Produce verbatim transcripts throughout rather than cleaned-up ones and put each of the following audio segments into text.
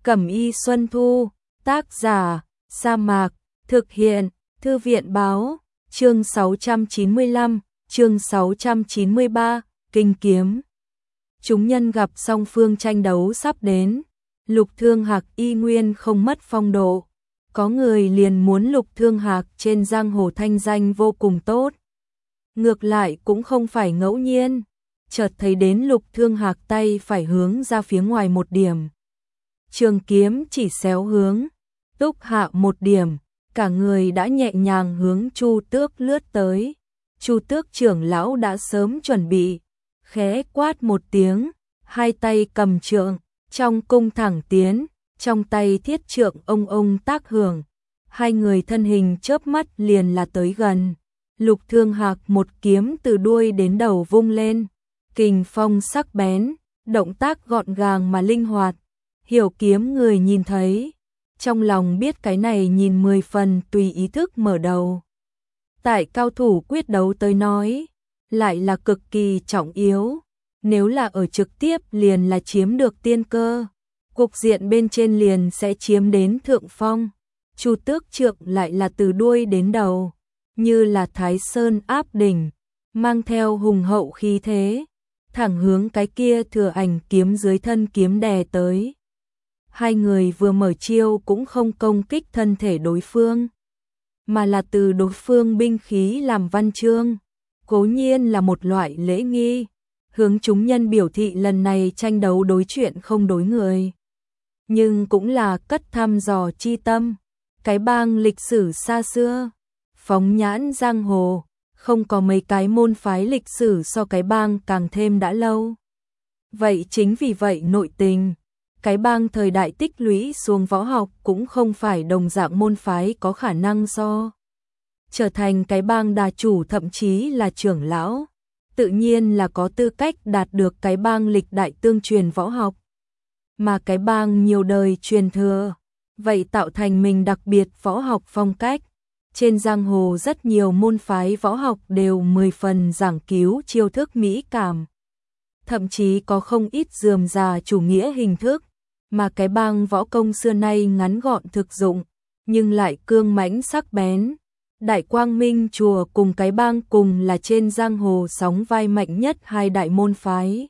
Cẩm y Xuân Thu, tác giả, Sa Mạc, thực hiện, Thư viện báo, chương sáu trăm chín mươi lăm, chương sáu trăm chín mươi ba, Kinh Kiếm. Chúng nhân gặp song phương tranh đấu sắp đến, Lục Thương Hạc y nguyên không mất phong độ. Có người liền muốn Lục Thương Hạc trên giang hồ thanh danh vô cùng tốt. Ngược lại cũng không phải ngẫu nhiên, chợt thấy đến Lục Thương Hạc tay phải hướng ra phía ngoài một điểm. Trường kiếm chỉ xéo hướng, túc hạ một điểm, cả người đã nhẹ nhàng hướng Chu Tước lướt tới. Chu Tước trưởng lão đã sớm chuẩn bị, khẽ quát một tiếng, hai tay cầm trượng, trong cung thẳng tiến, trong tay thiết trượng ông ông tác hưởng. Hai người thân hình chớp mắt liền là tới gần. Lục Thương Hạc một kiếm từ đuôi đến đầu vung lên, kình phong sắc bén, động tác gọn gàng mà linh hoạt. Hiểu kiếm người nhìn thấy, trong lòng biết cái này nhìn mười phần tùy ý thức mở đầu. Tại cao thủ quyết đấu tới nói, lại là cực kỳ trọng yếu, nếu là ở trực tiếp liền là chiếm được tiên cơ, cục diện bên trên liền sẽ chiếm đến thượng phong. Chu Tước trượng lại là từ đuôi đến đầu, như là Thái Sơn áp đỉnh, mang theo hùng hậu khí thế, thẳng hướng cái kia Thừa Ảnh kiếm dưới thân kiếm đè tới. Hai người vừa mở chiêu cũng không công kích thân thể đối phương, mà là từ đối phương binh khí làm văn chương, cố nhiên là một loại lễ nghi, hướng chúng nhân biểu thị lần này tranh đấu đối chuyện không đối người. Nhưng cũng là cất thăm dò chi tâm, cái bang lịch sử xa xưa, phóng nhãn giang hồ, không có mấy cái môn phái lịch sử so cái bang càng thêm đã lâu. Vậy chính vì vậy nội tình, cái bang thời đại tích lũy xuống võ học cũng không phải đồng dạng môn phái có khả năng so. Trở thành cái bang đà chủ thậm chí là trưởng lão, tự nhiên là có tư cách đạt được cái bang lịch đại tương truyền võ học. Mà cái bang nhiều đời truyền thừa, vậy tạo thành mình đặc biệt võ học phong cách. Trên giang hồ rất nhiều môn phái võ học đều mười phần giảng cứu chiêu thức mỹ cảm. Thậm chí có không ít rườm rà chủ nghĩa hình thức, mà cái bang võ công xưa nay ngắn gọn thực dụng, nhưng lại cương mãnh sắc bén. Đại Quang Minh chùa cùng cái bang cùng là trên giang hồ sóng vai mạnh nhất hai đại môn phái.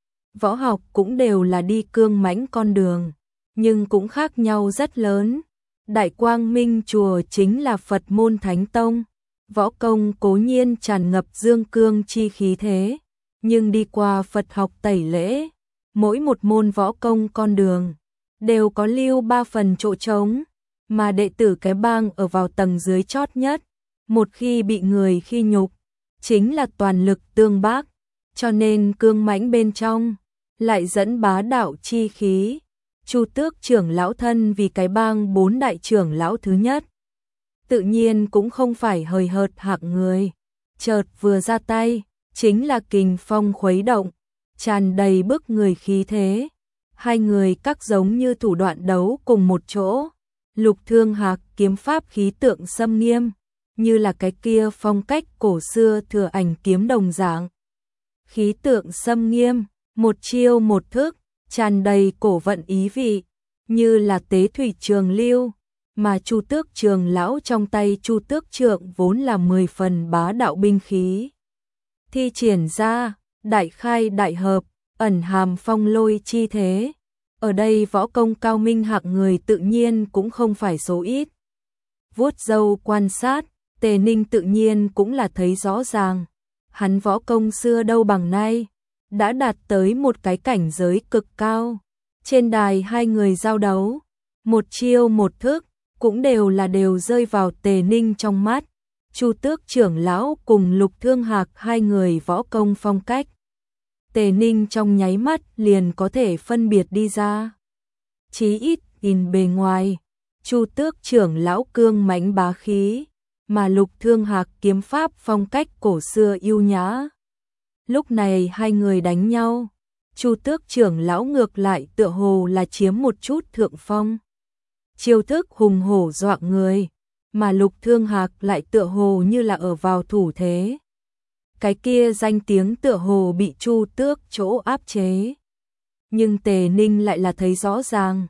Võ học cũng đều là đi cương mãnh con đường, nhưng cũng khác nhau rất lớn. Đại Quang Minh chùa chính là Phật môn Thánh Tông, võ công cố nhiên tràn ngập dương cương chi khí thế, nhưng đi qua Phật học tẩy lễ, mỗi một môn võ công con đường đều có lưu ba phần chỗ trống, mà đệ tử cái bang ở vào tầng dưới chót nhất, một khi bị người khi nhục, chính là toàn lực tương bác, cho nên cương mãnh bên trong lại dẫn bá đạo chi khí. Chu Tước trưởng lão thân vì cái bang bốn đại trưởng lão thứ nhất, tự nhiên cũng không phải hời hợt hạng người, chợt vừa ra tay, chính là kình phong khuấy động, tràn đầy bức người khí thế. Hai người các giống như thủ đoạn đấu cùng một chỗ. Lục Thương Hạc kiếm pháp khí tượng xâm nghiêm, như là cái kia phong cách cổ xưa Thừa Ảnh kiếm đồng dạng. Khí tượng xâm nghiêm, một chiêu một thức, tràn đầy cổ vận ý vị, như là tế thủy trường lưu, mà Chu Tước trường lão trong tay Chu Tước trượng vốn là mười phần bá đạo binh khí. Thi triển ra, đại khai đại hợp, ẩn hàm phong lôi chi thế. Ở đây võ công cao minh hạng người tự nhiên cũng không phải số ít. Vuốt râu quan sát, Tề Ninh tự nhiên cũng là thấy rõ ràng. Hắn võ công xưa đâu bằng nay, đã đạt tới một cái cảnh giới cực cao. Trên đài hai người giao đấu, một chiêu một thức, cũng đều là đều rơi vào Tề Ninh trong mắt. Chu Tước trưởng lão cùng Lục Thương Hạc hai người võ công phong cách, Tề Ninh trong nháy mắt liền có thể phân biệt đi ra. Chí ít nhìn bề ngoài, Chu Tước trưởng lão cương mãnh bá khí, mà Lục Thương Hạc kiếm pháp phong cách cổ xưa yêu nhã. Lúc này hai người đánh nhau, Chu Tước trưởng lão ngược lại tựa hồ là chiếm một chút thượng phong. Chiêu thức hùng hổ dọa người, mà Lục Thương Hạc lại tựa hồ như là ở vào thủ thế. Cái kia danh tiếng tựa hồ bị Chu Tước chỗ áp chế. Nhưng Tề Ninh lại là thấy rõ ràng,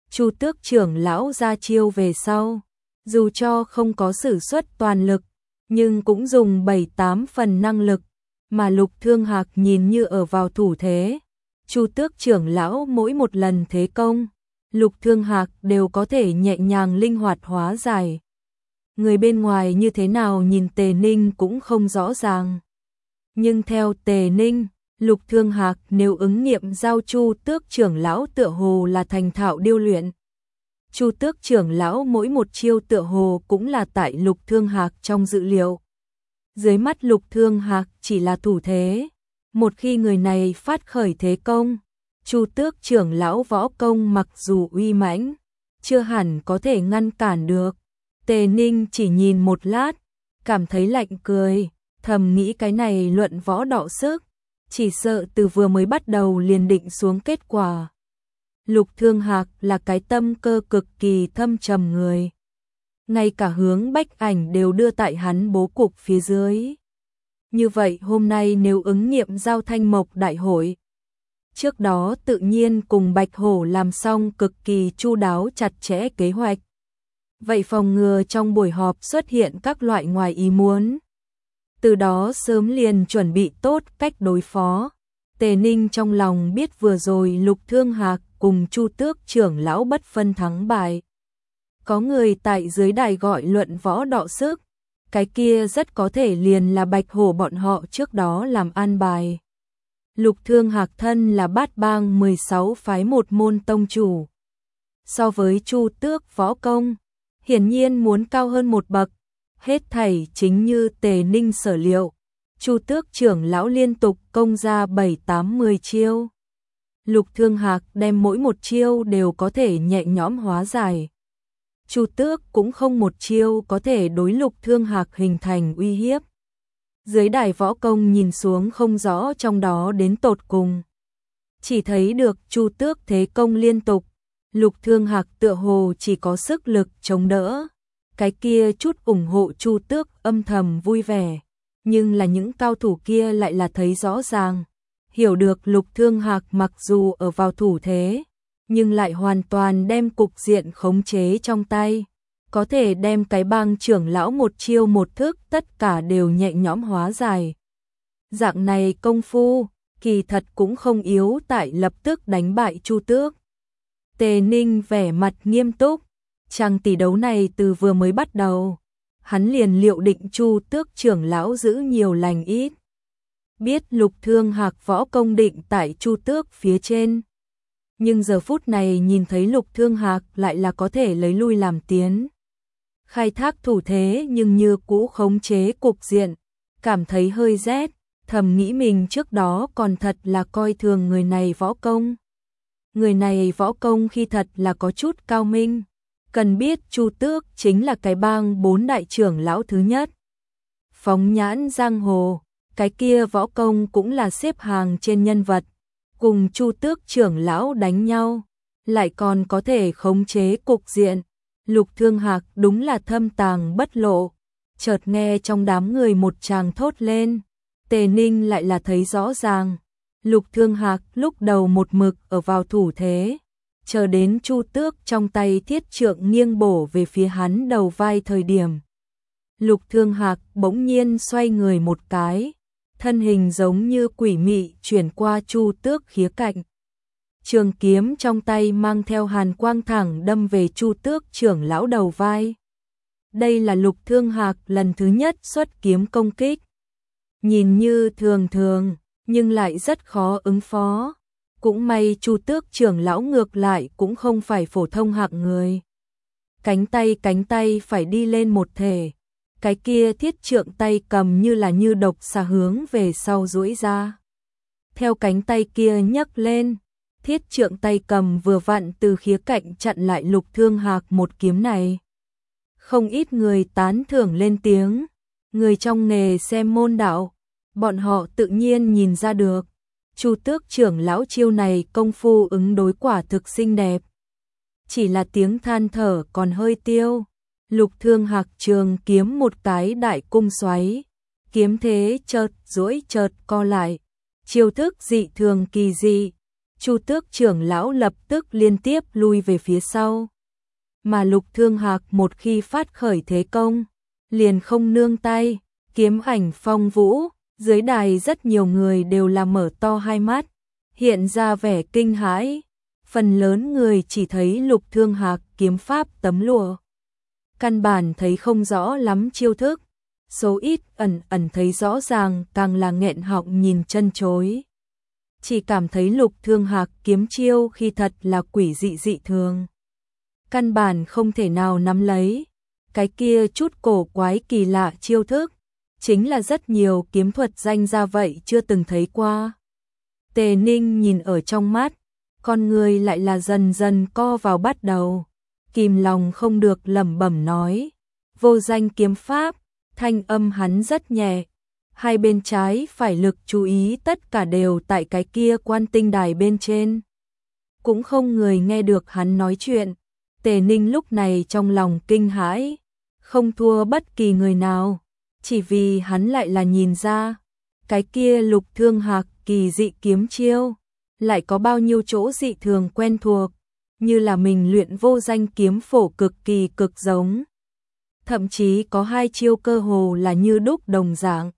Chu Tước trưởng lão ra chiêu về sau, dù cho không có sử xuất toàn lực, nhưng cũng dùng bảy tám phần năng lực, mà Lục Thương Hạc nhìn như ở vào thủ thế. Chu Tước trưởng lão mỗi một lần thế công, Lục Thương Hạc đều có thể nhẹ nhàng linh hoạt hóa giải. Người bên ngoài như thế nào nhìn Tề Ninh cũng không rõ ràng. Nhưng theo Tề Ninh, Lục Thương Hạc nếu ứng nghiệm giao Chu Tước trưởng lão tựa hồ là thành thạo điêu luyện. Chu Tước trưởng lão mỗi một chiêu tựa hồ cũng là tại Lục Thương Hạc trong dự liệu. Dưới mắt Lục Thương Hạc chỉ là thủ thế, một khi người này phát khởi thế công, Chu Tước trưởng lão võ công mặc dù uy mãnh, chưa hẳn có thể ngăn cản được. Tề Ninh chỉ nhìn một lát, cảm thấy lạnh cười, thầm nghĩ cái này luận võ đọ sức, chỉ sợ từ vừa mới bắt đầu liền định xuống kết quả. Lục Thương Hạc là cái tâm cơ cực kỳ thâm trầm người. Ngay cả hướng Bách Ảnh đều đưa tại hắn bố cục phía dưới. Như vậy hôm nay nếu ứng nghiệm giao Thanh Mộc đại hội, trước đó tự nhiên cùng Bạch Hổ làm xong cực kỳ chu đáo chặt chẽ kế hoạch. Vậy phòng ngừa trong buổi họp xuất hiện các loại ngoài ý muốn. Từ đó sớm liền chuẩn bị tốt cách đối phó. Tề Ninh trong lòng biết vừa rồi Lục Thương Hạc cùng Chu Tước trưởng lão bất phân thắng bại. Có người tại dưới đài gọi luận võ đọ sức, cái kia rất có thể liền là Bạch Hổ bọn họ trước đó làm an bài. Lục Thương Hạc thân là bát bang mười sáu phái một môn tông chủ. So với Chu Tước võ công, hiển nhiên muốn cao hơn một bậc. Hết thảy chính như Tề Ninh sở liệu, Chu Tước trưởng lão liên tục công ra bảy tám mười chiêu. Lục Thương Hạc đem mỗi một chiêu đều có thể nhẹ nhõm hóa giải. Chu Tước cũng không một chiêu có thể đối Lục Thương Hạc hình thành uy hiếp. Dưới đài võ công nhìn xuống không rõ trong đó đến tột cùng. Chỉ thấy được Chu Tước thế công liên tục, Lục Thương Hạc tựa hồ chỉ có sức lực chống đỡ. Cái kia chút ủng hộ Chu Tước âm thầm vui vẻ, nhưng là những cao thủ kia lại là thấy rõ ràng, hiểu được Lục Thương Hạc mặc dù ở vào thủ thế, nhưng lại hoàn toàn đem cục diện khống chế trong tay, có thể đem cái bang trưởng lão một chiêu một thức tất cả đều nhẹ nhõm hóa giải. Dạng này công phu, kỳ thật cũng không yếu tại lập tức đánh bại Chu Tước. Tề Ninh vẻ mặt nghiêm túc, chàng tỷ đấu này từ vừa mới bắt đầu, hắn liền liệu định Chu Tước trưởng lão giữ nhiều lành ít. Biết Lục Thương Hạc võ công định tại Chu Tước phía trên. Nhưng giờ phút này nhìn thấy Lục Thương Hạc lại là có thể lấy lui làm tiến. Khai thác thủ thế nhưng như cũ khống chế cục diện, cảm thấy hơi rét, thầm nghĩ mình trước đó còn thật là coi thường người này võ công. Người này võ công khi thật là có chút cao minh. Cần biết Chu Tước chính là cái bang bốn đại trưởng lão thứ nhất. Phóng nhãn giang hồ, cái kia võ công cũng là xếp hàng trên nhân vật. Cùng Chu Tước trưởng lão đánh nhau, lại còn có thể khống chế cục diện. Lục Thương Hạc đúng là thâm tàng bất lộ. Chợt nghe trong đám người một tràng thốt lên, Tề Ninh lại là thấy rõ ràng. Lục Thương Hạc lúc đầu một mực ở vào thủ thế, chờ đến Chu Tước trong tay thiết trượng nghiêng bổ về phía hắn đầu vai thời điểm. Lục Thương Hạc bỗng nhiên xoay người một cái, thân hình giống như quỷ mị chuyển qua Chu Tước khía cạnh. Trường kiếm trong tay mang theo hàn quang thẳng đâm về Chu Tước trưởng lão đầu vai. Đây là Lục Thương Hạc lần thứ nhất xuất kiếm công kích. Nhìn như thường thường, nhưng lại rất khó ứng phó. Cũng may Chu Tước trưởng lão ngược lại cũng không phải phổ thông hạng người. Cánh tay cánh tay phải đi lên một thể. Cái kia thiết trượng tay cầm như là như độc xà hướng về sau duỗi ra. Theo cánh tay kia nhấc lên, thiết trượng tay cầm vừa vặn từ khía cạnh chặn lại Lục Thương Hạc một kiếm này. Không ít người tán thưởng lên tiếng. Người trong nghề xem môn đạo, bọn họ tự nhiên nhìn ra được. Chu Tước trưởng lão chiêu này công phu ứng đối quả thực xinh đẹp. Chỉ là tiếng than thở còn hơi tiêu. Lục Thương Hạc trường kiếm một cái đại cung xoáy. Kiếm thế chợt duỗi chợt co lại. Chiêu thức dị thường kỳ dị. Chu Tước trưởng lão lập tức liên tiếp lui về phía sau. Mà Lục Thương Hạc một khi phát khởi thế công, liền không nương tay, kiếm ảnh phong vũ, dưới đài rất nhiều người đều là mở to hai mắt, hiện ra vẻ kinh hãi. Phần lớn người chỉ thấy Lục Thương Hạc kiếm pháp tấm lụa, căn bản thấy không rõ lắm chiêu thức, số ít ẩn ẩn thấy rõ ràng, càng là nghẹn họng nhìn chân chối. Chỉ cảm thấy Lục Thương Hạc kiếm chiêu khi thật là quỷ dị dị thường, căn bản không thể nào nắm lấy. Cái kia chút cổ quái kỳ lạ chiêu thức, chính là rất nhiều kiếm thuật danh ra vậy chưa từng thấy qua. Tề Ninh nhìn ở trong mắt, con người lại là dần dần co vào bắt đầu, kìm lòng không được lẩm bẩm nói, vô danh kiếm pháp. Thanh âm hắn rất nhẹ, hai bên trái phải lực chú ý tất cả đều tại cái kia quan tinh đài bên trên. Cũng không người nghe được hắn nói chuyện. Tề Ninh lúc này trong lòng kinh hãi, không thua bất kỳ người nào, chỉ vì hắn lại là nhìn ra, cái kia Lục Thương Hạc kỳ dị kiếm chiêu, lại có bao nhiêu chỗ dị thường quen thuộc, như là mình luyện vô danh kiếm phổ cực kỳ cực giống. Thậm chí có hai chiêu cơ hồ là như đúc đồng dạng.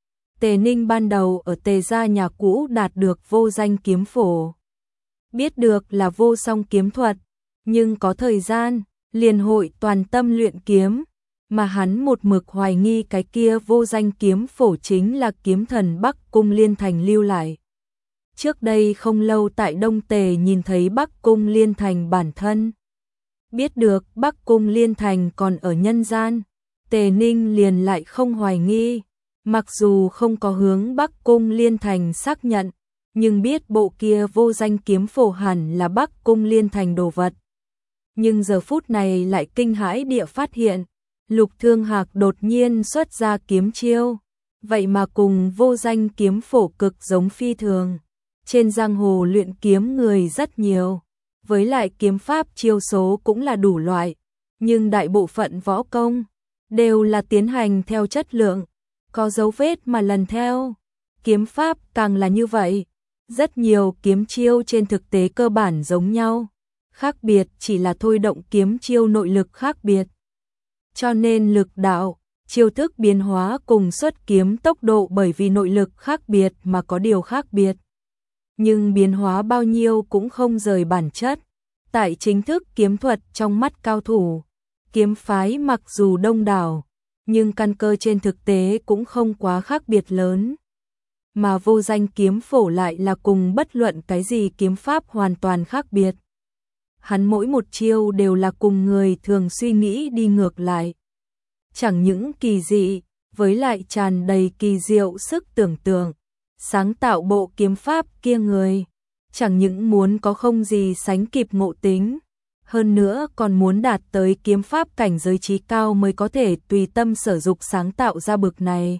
Tề Ninh ban đầu ở Tề gia nhà cũ đạt được vô danh kiếm phổ, biết được là vô song kiếm thuật, nhưng có thời gian, liền hội toàn tâm luyện kiếm, mà hắn một mực hoài nghi cái kia vô danh kiếm phổ chính là kiếm thần Bắc Cung Liên Thành lưu lại. Trước đây không lâu tại Đông Tề nhìn thấy Bắc Cung Liên Thành bản thân, biết được Bắc Cung Liên Thành còn ở nhân gian, Tề Ninh liền lại không hoài nghi, mặc dù không có hướng Bắc Cung Liên Thành xác nhận, nhưng biết bộ kia vô danh kiếm phổ hẳn là Bắc Cung Liên Thành đồ vật. Nhưng giờ phút này lại kinh hãi địa phát hiện, Lục Thương Hạc đột nhiên xuất ra kiếm chiêu, vậy mà cùng vô danh kiếm phổ cực giống phi thường. Trên giang hồ luyện kiếm người rất nhiều, với lại kiếm pháp chiêu số cũng là đủ loại, nhưng đại bộ phận võ công đều là tiến hành theo chất lượng, có dấu vết mà lần theo. Kiếm pháp càng là như vậy, rất nhiều kiếm chiêu trên thực tế cơ bản giống nhau, khác biệt chỉ là thôi động kiếm chiêu nội lực khác biệt. Cho nên lực đạo, chiêu thức biến hóa cùng xuất kiếm tốc độ bởi vì nội lực khác biệt mà có điều khác biệt. Nhưng biến hóa bao nhiêu cũng không rời bản chất. Tại chính thức kiếm thuật trong mắt cao thủ, kiếm phái mặc dù đông đảo, nhưng căn cơ trên thực tế cũng không quá khác biệt lớn. Mà vô danh kiếm phổ lại là cùng bất luận cái gì kiếm pháp hoàn toàn khác biệt. Hắn mỗi một chiêu đều là cùng người thường suy nghĩ đi ngược lại. Chẳng những kỳ dị, với lại tràn đầy kỳ diệu sức tưởng tượng, sáng tạo bộ kiếm pháp kia người, chẳng những muốn có không gì sánh kịp ngộ tính, hơn nữa còn muốn đạt tới kiếm pháp cảnh giới trí cao mới có thể tùy tâm sở dục sáng tạo ra bực này.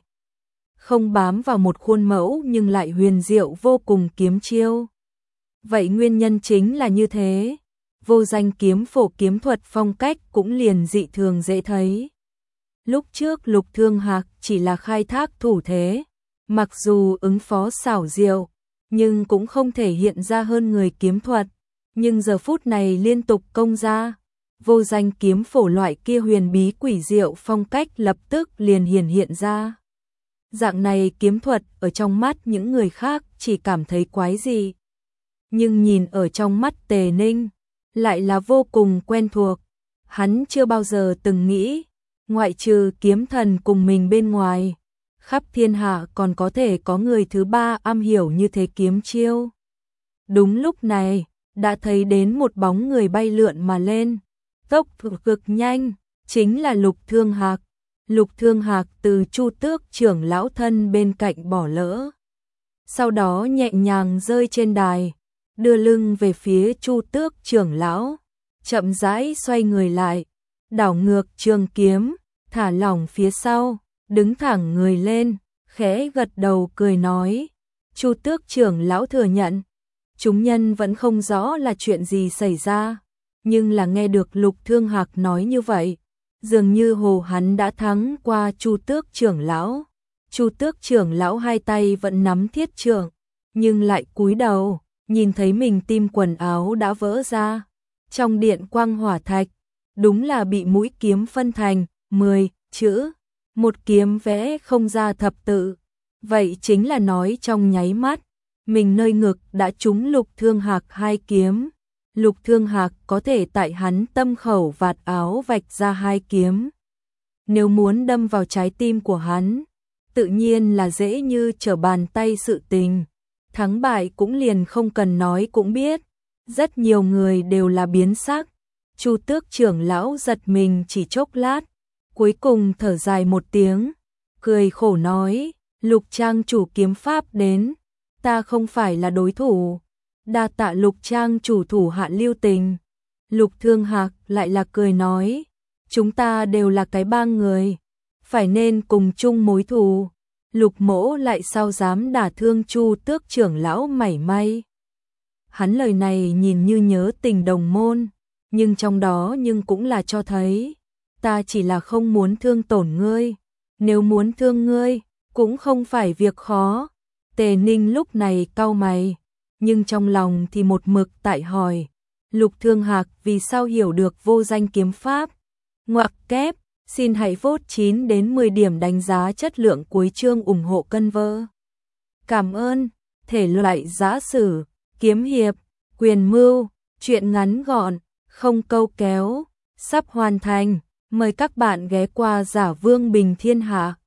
Không bám vào một khuôn mẫu nhưng lại huyền diệu vô cùng kiếm chiêu. Vậy nguyên nhân chính là như thế, vô danh kiếm phổ kiếm thuật phong cách cũng liền dị thường dễ thấy. Lúc trước Lục Thương Hạc chỉ là khai thác thủ thế, mặc dù ứng phó xảo diệu, nhưng cũng không thể hiện ra hơn người kiếm thuật. Nhưng giờ phút này liên tục công ra, vô danh kiếm phổ loại kia huyền bí quỷ diệu phong cách lập tức liền hiển hiện ra. Dạng này kiếm thuật ở trong mắt những người khác chỉ cảm thấy quái dị, nhưng nhìn ở trong mắt Tề Ninh lại là vô cùng quen thuộc. Hắn chưa bao giờ từng nghĩ, ngoại trừ kiếm thần cùng mình bên ngoài, khắp thiên hạ còn có thể có người thứ ba am hiểu như thế kiếm chiêu. Đúng lúc này, đã thấy đến một bóng người bay lượn mà lên, tốc độ cực nhanh, chính là Lục Thương Hạc. Lục Thương Hạc từ Chu Tước trưởng lão thân bên cạnh bỏ lỡ, sau đó nhẹ nhàng rơi trên đài, đưa lưng về phía Chu Tước trưởng lão, chậm rãi xoay người lại, đảo ngược trường kiếm, thả lỏng phía sau, đứng thẳng người lên, khẽ gật đầu cười nói, Chu Tước trưởng lão thừa nhận, chúng nhân vẫn không rõ là chuyện gì xảy ra, nhưng là nghe được Lục Thương Hạc nói như vậy, dường như hồ hắn đã thắng qua Chu Tước trưởng lão. Chu Tước trưởng lão hai tay vẫn nắm thiết trượng, nhưng lại cúi đầu, nhìn thấy mình tim quần áo đã vỡ ra. Trong điện quang hỏa thạch, đúng là bị mũi kiếm phân thành mười chữ, một kiếm vẽ không ra thập tự. Vậy chính là nói trong nháy mắt, mình nơi ngực đã trúng Lục Thương Hạc hai kiếm. Lục Thương Hạc có thể tại hắn tâm khẩu vạt áo vạch ra hai kiếm. Nếu muốn đâm vào trái tim của hắn, tự nhiên là dễ như trở bàn tay sự tình. Thắng bại cũng liền không cần nói cũng biết. Rất nhiều người đều là biến sắc. Chu Tước trưởng lão giật mình chỉ chốc lát, cuối cùng thở dài một tiếng, cười khổ nói, Lục trang chủ kiếm pháp đến, ta không phải là đối thủ. Đa tạ Lục trang chủ thủ hạ lưu tình. Lục Thương Hạc lại là cười nói, chúng ta đều là cái bang người, phải nên cùng chung mối thù. Lục Mỗ lại sao dám đả thương Chu Tước trưởng lão mảy may. Hắn lời này nhìn như nhớ tình đồng môn, nhưng trong đó nhưng cũng là cho thấy, ta chỉ là không muốn thương tổn ngươi, nếu muốn thương ngươi, cũng không phải việc khó. Tề Ninh lúc này cau mày, nhưng trong lòng thì một mực tại hỏi, Lục Thương Hạc vì sao hiểu được vô danh kiếm pháp. Ngoặc kép, xin hãy vote chín đến mười điểm đánh giá chất lượng cuối chương ủng hộ cân vơ. Cảm ơn. Thể loại giã sử, kiếm hiệp, quyền mưu, truyện ngắn gọn, không câu kéo, sắp hoàn thành. Mời các bạn ghé qua Giả Vương Bình Thiên Hạ.